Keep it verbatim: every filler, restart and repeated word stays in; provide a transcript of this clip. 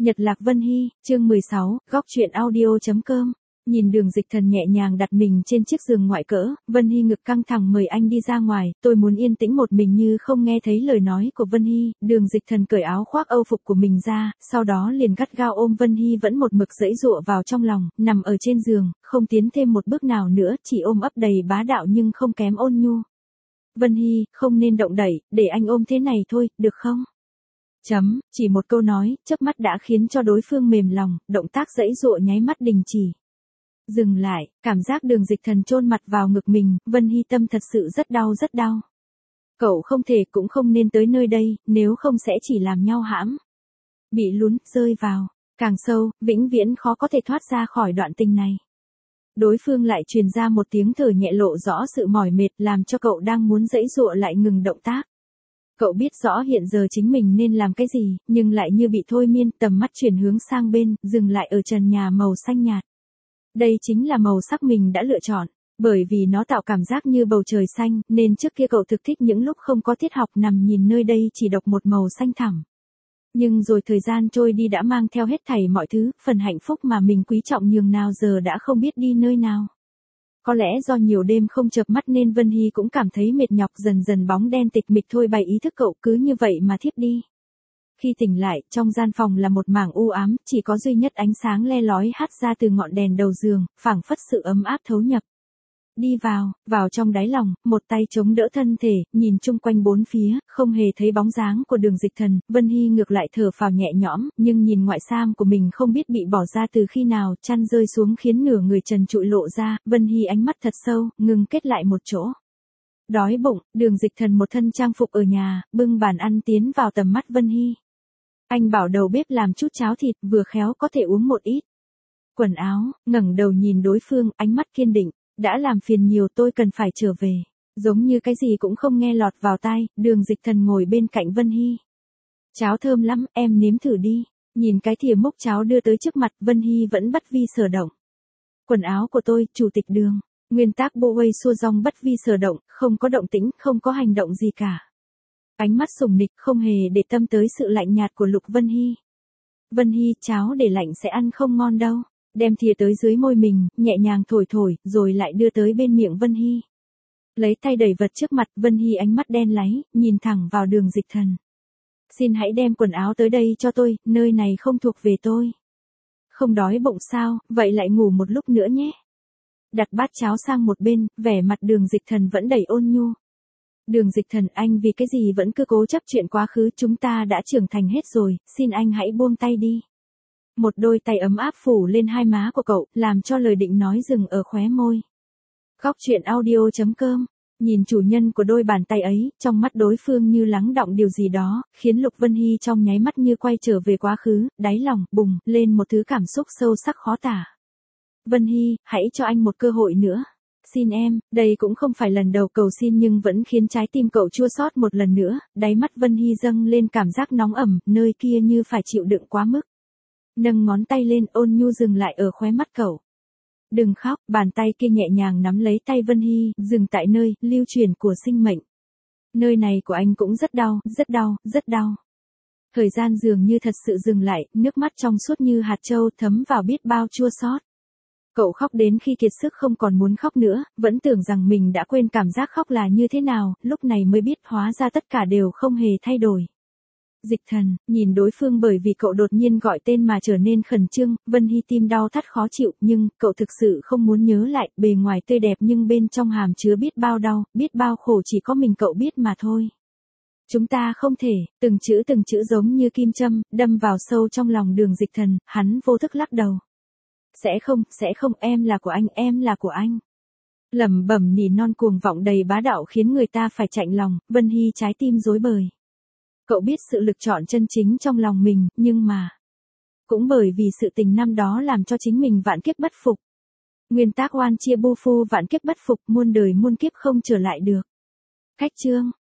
Nhật Lạc Vân Hy, chương mười sáu, góc truyện audio.com. Nhìn Đường Dịch Thần nhẹ nhàng đặt mình trên chiếc giường ngoại cỡ, Vân Hy ngực căng thẳng mời anh đi ra ngoài, tôi muốn yên tĩnh một mình như không nghe thấy lời nói của Vân Hy. Đường Dịch Thần cởi áo khoác âu phục của mình ra, sau đó liền gắt gao ôm Vân Hy vẫn một mực giãy giụa vào trong lòng, nằm ở trên giường, không tiến thêm một bước nào nữa, chỉ ôm ấp đầy bá đạo nhưng không kém ôn nhu. Vân Hy, không nên động đậy, để anh ôm thế này thôi, được không? Chấm, chỉ một câu nói, chớp mắt đã khiến cho đối phương mềm lòng, động tác giãy giụa nháy mắt đình chỉ. Dừng lại, cảm giác Đường Dịch Thần chôn mặt vào ngực mình, Vân Hy tâm thật sự rất đau rất đau. Cậu không thể cũng không nên tới nơi đây, nếu không sẽ chỉ làm nhau hãm. Bị lún, rơi vào, càng sâu, vĩnh viễn khó có thể thoát ra khỏi đoạn tình này. Đối phương lại truyền ra một tiếng thở nhẹ lộ rõ sự mỏi mệt làm cho cậu đang muốn giãy giụa lại ngừng động tác. Cậu biết rõ hiện giờ chính mình nên làm cái gì, nhưng lại như bị thôi miên, tầm mắt chuyển hướng sang bên, dừng lại ở trần nhà màu xanh nhạt. Đây chính là màu sắc mình đã lựa chọn, bởi vì nó tạo cảm giác như bầu trời xanh, nên trước kia cậu thực thích những lúc không có tiết học nằm nhìn nơi đây chỉ đọc một màu xanh thẳm. Nhưng rồi thời gian trôi đi đã mang theo hết thảy mọi thứ, phần hạnh phúc mà mình quý trọng nhường nào giờ đã không biết đi nơi nào. Có lẽ do nhiều đêm không chợp mắt nên Vân Hy cũng cảm thấy mệt nhọc, dần dần bóng đen tịch mịch thôi bày ý thức cậu cứ như vậy mà thiếp đi. Khi tỉnh lại, trong gian phòng là một mảng u ám, chỉ có duy nhất ánh sáng le lói hắt ra từ ngọn đèn đầu giường, phảng phất sự ấm áp thấu nhập. Đi vào, vào trong đáy lòng, một tay chống đỡ thân thể, nhìn chung quanh bốn phía, không hề thấy bóng dáng của Đường Dịch Thần, Vân Hy ngược lại thở phào nhẹ nhõm, nhưng nhìn ngoại sam của mình không biết bị bỏ ra từ khi nào, chăn rơi xuống khiến nửa người trần trụi lộ ra, Vân Hy ánh mắt thật sâu, ngừng kết lại một chỗ. Đói bụng, Đường Dịch Thần một thân trang phục ở nhà, bưng bàn ăn tiến vào tầm mắt Vân Hy. Anh bảo đầu bếp làm chút cháo thịt, vừa khéo có thể uống một ít. Quần áo, ngẩng đầu nhìn đối phương, ánh mắt kiên định. Đã làm phiền nhiều, tôi cần phải trở về. Giống như cái gì cũng không nghe lọt vào tai, Đường Dịch Thần ngồi bên cạnh Vân Hy. Cháo thơm lắm, em nếm thử đi. Nhìn cái thìa múc cháo đưa tới trước mặt, Vân Hy vẫn bất vi sở động. Quần áo của tôi, chủ tịch Đường. Nguyên tắc bộ quay xua rong bất vi sở động, không có động tĩnh, không có hành động gì cả. Ánh mắt sùng nịch không hề để tâm tới sự lạnh nhạt của Lục Vân Hy. Vân Hy, cháo để lạnh sẽ ăn không ngon đâu. Đem thìa tới dưới môi mình, nhẹ nhàng thổi thổi, rồi lại đưa tới bên miệng Vân Hy. Lấy tay đẩy vật trước mặt, Vân Hy ánh mắt đen láy, nhìn thẳng vào Đường Dịch Thần. Xin hãy đem quần áo tới đây cho tôi, nơi này không thuộc về tôi. Không đói bụng sao, vậy lại ngủ một lúc nữa nhé. Đặt bát cháo sang một bên, vẻ mặt Đường Dịch Thần vẫn đầy ôn nhu. Đường Dịch Thần, anh vì cái gì vẫn cứ cố chấp chuyện quá khứ, chúng ta đã trưởng thành hết rồi, xin anh hãy buông tay đi. Một đôi tay ấm áp phủ lên hai má của cậu, làm cho lời định nói dừng ở khóe môi. Góc truyện audio.com. Nhìn chủ nhân của đôi bàn tay ấy, trong mắt đối phương như lắng đọng điều gì đó, khiến Lục Vân Hy trong nháy mắt như quay trở về quá khứ, đáy lòng, bùng, lên một thứ cảm xúc sâu sắc khó tả. Vân Hy, hãy cho anh một cơ hội nữa. Xin em, đây cũng không phải lần đầu cầu xin nhưng vẫn khiến trái tim cậu chua xót một lần nữa, đáy mắt Vân Hy dâng lên cảm giác nóng ẩm, nơi kia như phải chịu đựng quá mức. Nâng ngón tay lên, ôn nhu dừng lại ở khóe mắt cậu. Đừng khóc, bàn tay kia nhẹ nhàng nắm lấy tay Vân Hy, dừng tại nơi, lưu truyền của sinh mệnh. Nơi này của anh cũng rất đau, rất đau, rất đau. Thời gian dường như thật sự dừng lại, nước mắt trong suốt như hạt châu thấm vào biết bao chua xót. Cậu khóc đến khi kiệt sức không còn muốn khóc nữa, vẫn tưởng rằng mình đã quên cảm giác khóc là như thế nào, lúc này mới biết hóa ra tất cả đều không hề thay đổi. Dịch Thần, nhìn đối phương bởi vì cậu đột nhiên gọi tên mà trở nên khẩn trương, Vân Hy tim đau thắt khó chịu, nhưng cậu thực sự không muốn nhớ lại, bề ngoài tươi đẹp nhưng bên trong hàm chứa biết bao đau, biết bao khổ chỉ có mình cậu biết mà thôi. Chúng ta không thể, từng chữ từng chữ giống như kim châm, đâm vào sâu trong lòng Đường Dịch Thần, hắn vô thức lắc đầu. Sẽ không, sẽ không, em là của anh, em là của anh. Lẩm bẩm nỉ non cuồng vọng đầy bá đạo khiến người ta phải chạnh lòng, Vân Hy trái tim rối bời. Cậu biết sự lựa chọn chân chính trong lòng mình, nhưng mà... Cũng bởi vì sự tình năm đó làm cho chính mình vạn kiếp bất phục. Nguyên tắc oan chia bu phu vạn kiếp bất phục, muôn đời muôn kiếp không trở lại được. Cách chương,